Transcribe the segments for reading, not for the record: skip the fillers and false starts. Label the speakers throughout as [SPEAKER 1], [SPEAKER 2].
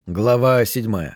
[SPEAKER 1] Глава 7.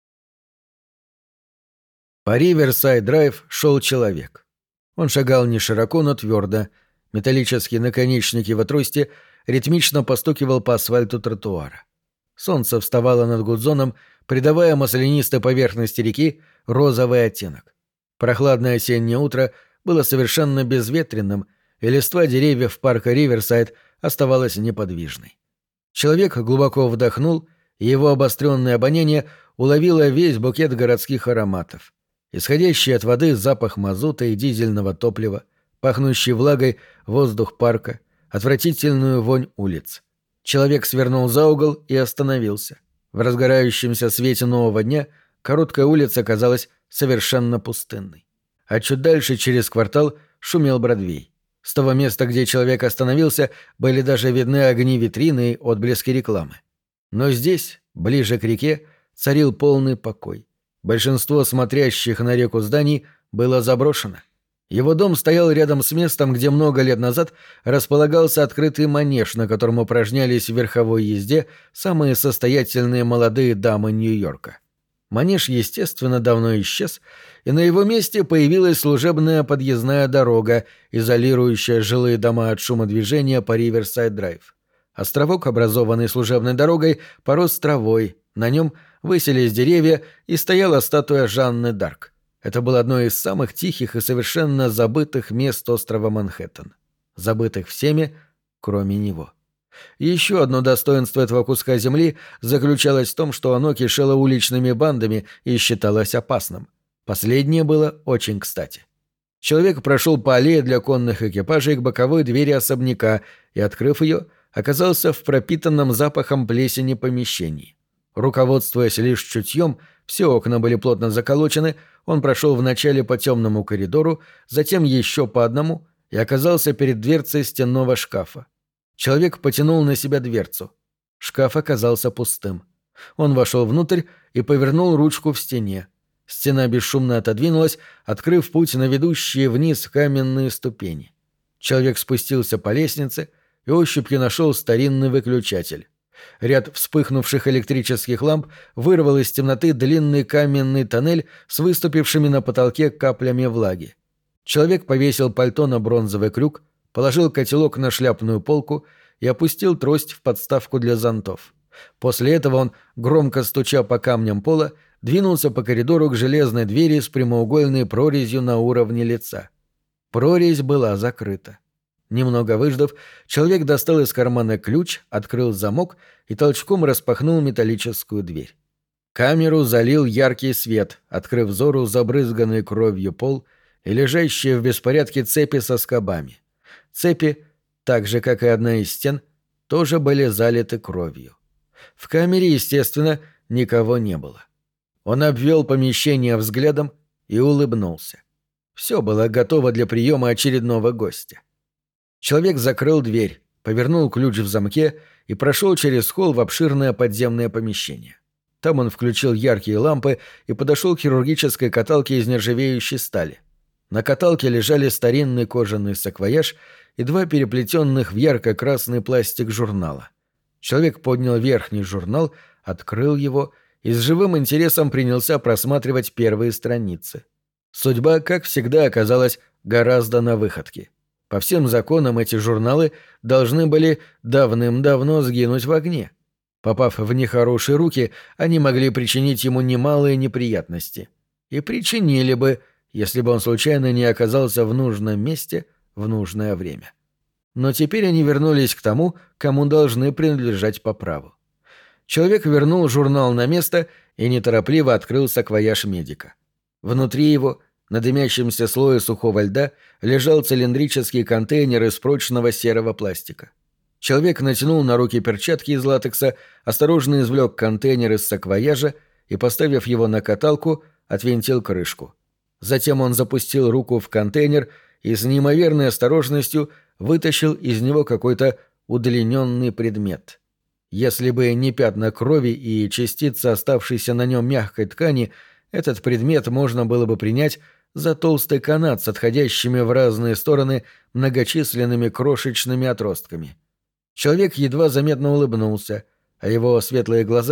[SPEAKER 1] По Риверсайд-драйв шел человек. Он шагал не широко, но твердо. Металлический наконечник его трости ритмично постукивал по асфальту тротуара. Солнце вставало над Гудзоном, придавая маслянистой поверхности реки розовый оттенок. Прохладное осеннее утро было совершенно безветренным, и листва деревьев парка Риверсайд оставалась неподвижной. Человек глубоко вдохнул, и его обостренное обоняние уловило весь букет городских ароматов. Исходящий от воды запах мазута и дизельного топлива, пахнущий влагой воздух парка, отвратительную вонь улиц. Человек свернул за угол и остановился. В разгорающемся свете нового дня короткая улица казалась совершенно пустынной. А чуть дальше, через квартал, шумел Бродвей. С того места, где человек остановился, были даже видны огни витрины и отблески рекламы. Но здесь, ближе к реке, царил полный покой. Большинство смотрящих на реку зданий было заброшено. Его дом стоял рядом с местом, где много лет назад располагался открытый манеж, на котором упражнялись в верховой езде самые состоятельные молодые дамы Нью-Йорка. Манеж, естественно, давно исчез, и на его месте появилась служебная подъездная дорога, изолирующая жилые дома от шума движения по Риверсайд-драйв. Островок, образованный служебной дорогой, порос травой, на нем высились деревья и стояла статуя Жанны Дарк. Это было одно из самых тихих и совершенно забытых мест острова Манхэттен. Забытых всеми, кроме него. Еще одно достоинство этого куска земли заключалось в том, что оно кишело уличными бандами и считалось опасным. Последнее было очень кстати. Человек прошел по аллее для конных экипажей к боковой двери особняка и, открыв ее, оказался в пропитанном запахом плесени помещении. Руководствуясь лишь чутьем, все окна были плотно заколочены, он прошел вначале по темному коридору, затем еще по одному и оказался перед дверцей стенного шкафа. Человек потянул на себя дверцу. Шкаф оказался пустым. Он вошел внутрь и повернул ручку в стене. Стена бесшумно отодвинулась, открыв путь на ведущие вниз каменные ступени. Человек спустился по лестнице и ощупью нашел старинный выключатель. Ряд вспыхнувших электрических ламп вырвал из темноты длинный каменный тоннель с выступившими на потолке каплями влаги. Человек повесил пальто на бронзовый крюк, положил котелок на шляпную полку и опустил трость в подставку для зонтов. После этого он, громко стуча по камням пола, двинулся по коридору к железной двери с прямоугольной прорезью на уровне лица. Прорезь была закрыта. Немного выждав, человек достал из кармана ключ, открыл замок и толчком распахнул металлическую дверь. Камеру залил яркий свет, открыв взору забрызганный кровью пол и лежащие в беспорядке цепи со скобами. Цепи, так же, как и одна из стен, тоже были залиты кровью. В камере, естественно, никого не было. Он обвел помещение взглядом и улыбнулся. Все было готово для приема очередного гостя. Человек закрыл дверь, повернул ключ в замке и прошел через холл в обширное подземное помещение. Там он включил яркие лампы и подошел к хирургической каталке из нержавеющей стали. На каталке лежали старинный кожаный саквояж и два переплетенных в ярко-красный пластик журнала. Человек поднял верхний журнал, открыл его и с живым интересом принялся просматривать первые страницы. Судьба, как всегда, оказалась гораздо на выходке. По всем законам эти журналы должны были давным-давно сгинуть в огне. Попав в нехорошие руки, они могли причинить ему немалые неприятности. И причинили бы, если бы он случайно не оказался в нужном месте в нужное время. Но теперь они вернулись к тому, кому должны принадлежать по праву. Человек вернул журнал на место и неторопливо открыл саквояж медика. Внутри его, на дымящемся слое сухого льда, лежал цилиндрический контейнер из прочного серого пластика. Человек натянул на руки перчатки из латекса, осторожно извлек контейнер из саквояжа и, поставив его на каталку, отвинтил крышку. Затем он запустил руку в контейнер и с неимоверной осторожностью вытащил из него какой-то удлиненный предмет. Если бы не пятна крови и частица оставшейся на нем мягкой ткани, этот предмет можно было бы принять за толстый канат с отходящими в разные стороны многочисленными крошечными отростками. Человек едва заметно улыбнулся, а его светлые глаза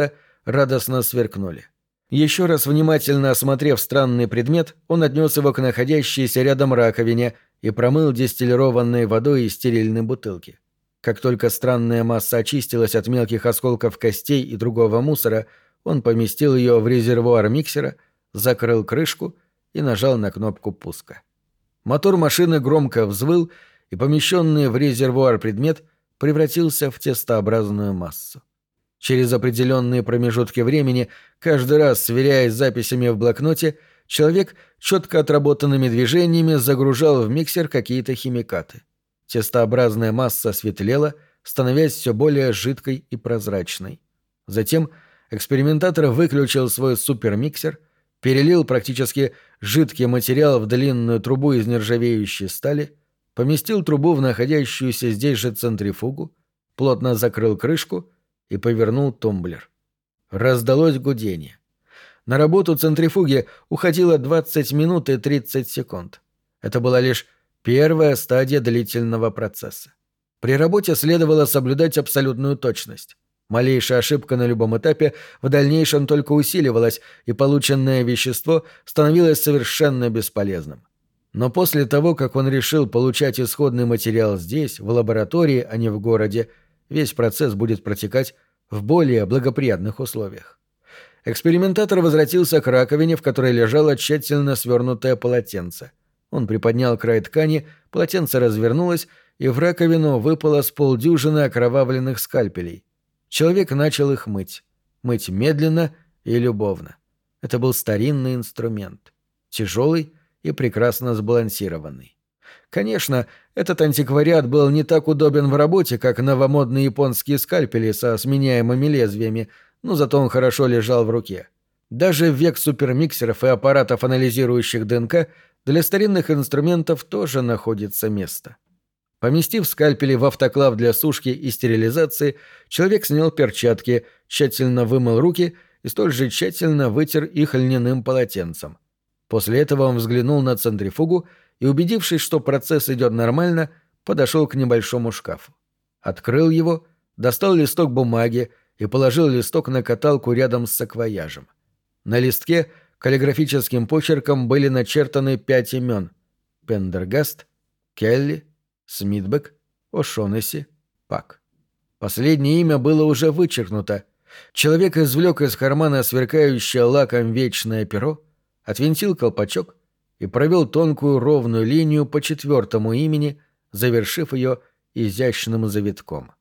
[SPEAKER 1] радостно сверкнули. Еще раз внимательно осмотрев странный предмет, он отнес его к находящейся рядом раковине и промыл дистиллированной водой из стерильной бутылки. Как только странная масса очистилась от мелких осколков костей и другого мусора, он поместил ее в резервуар миксера, закрыл крышку и нажал на кнопку пуска. Мотор машины громко взвыл, и помещенный в резервуар предмет превратился в тестообразную массу. Через определенные промежутки времени, каждый раз сверяясь с записями в блокноте, человек четко отработанными движениями загружал в миксер какие-то химикаты. Тестообразная масса светлела, становясь все более жидкой и прозрачной. Затем экспериментатор выключил свой супермиксер, перелил практически жидкий материал в длинную трубу из нержавеющей стали, поместил трубу в находящуюся здесь же центрифугу, плотно закрыл крышку и повернул тумблер. Раздалось гудение. На работу центрифуги уходило 20 минут и 30 секунд. Это была лишь первая стадия длительного процесса. При работе следовало соблюдать абсолютную точность. Малейшая ошибка на любом этапе в дальнейшем только усиливалась, и полученное вещество становилось совершенно бесполезным. Но после того, как он решил получать исходный материал здесь, в лаборатории, а не в городе, весь процесс будет протекать в более благоприятных условиях. Экспериментатор возвратился к раковине, в которой лежало тщательно свернутое полотенце. Он приподнял край ткани, полотенце развернулось, и в раковину выпало с полдюжины окровавленных скальпелей. Человек начал их мыть. Мыть медленно и любовно. Это был старинный инструмент. Тяжелый и прекрасно сбалансированный. Конечно, этот антиквариат был не так удобен в работе, как новомодные японские скальпели со сменяемыми лезвиями, но зато он хорошо лежал в руке. Даже в век супермиксеров и аппаратов, анализирующих ДНК, для старинных инструментов тоже находится место. Поместив скальпели в автоклав для сушки и стерилизации, человек снял перчатки, тщательно вымыл руки и столь же тщательно вытер их льняным полотенцем. После этого он взглянул на центрифугу и, убедившись, что процесс идет нормально, подошел к небольшому шкафу. Открыл его, достал листок бумаги и положил листок на каталку рядом с саквояжем. На листке каллиграфическим почерком были начертаны 5 имен: Пендергаст, Келли, Смитбек, О'Шоннесси, Пак. Последнее имя было уже вычеркнуто. Человек извлек из кармана сверкающее лаком вечное перо, отвинтил колпачок и провел тонкую ровную линию по 4-му имени, завершив ее изящным завитком.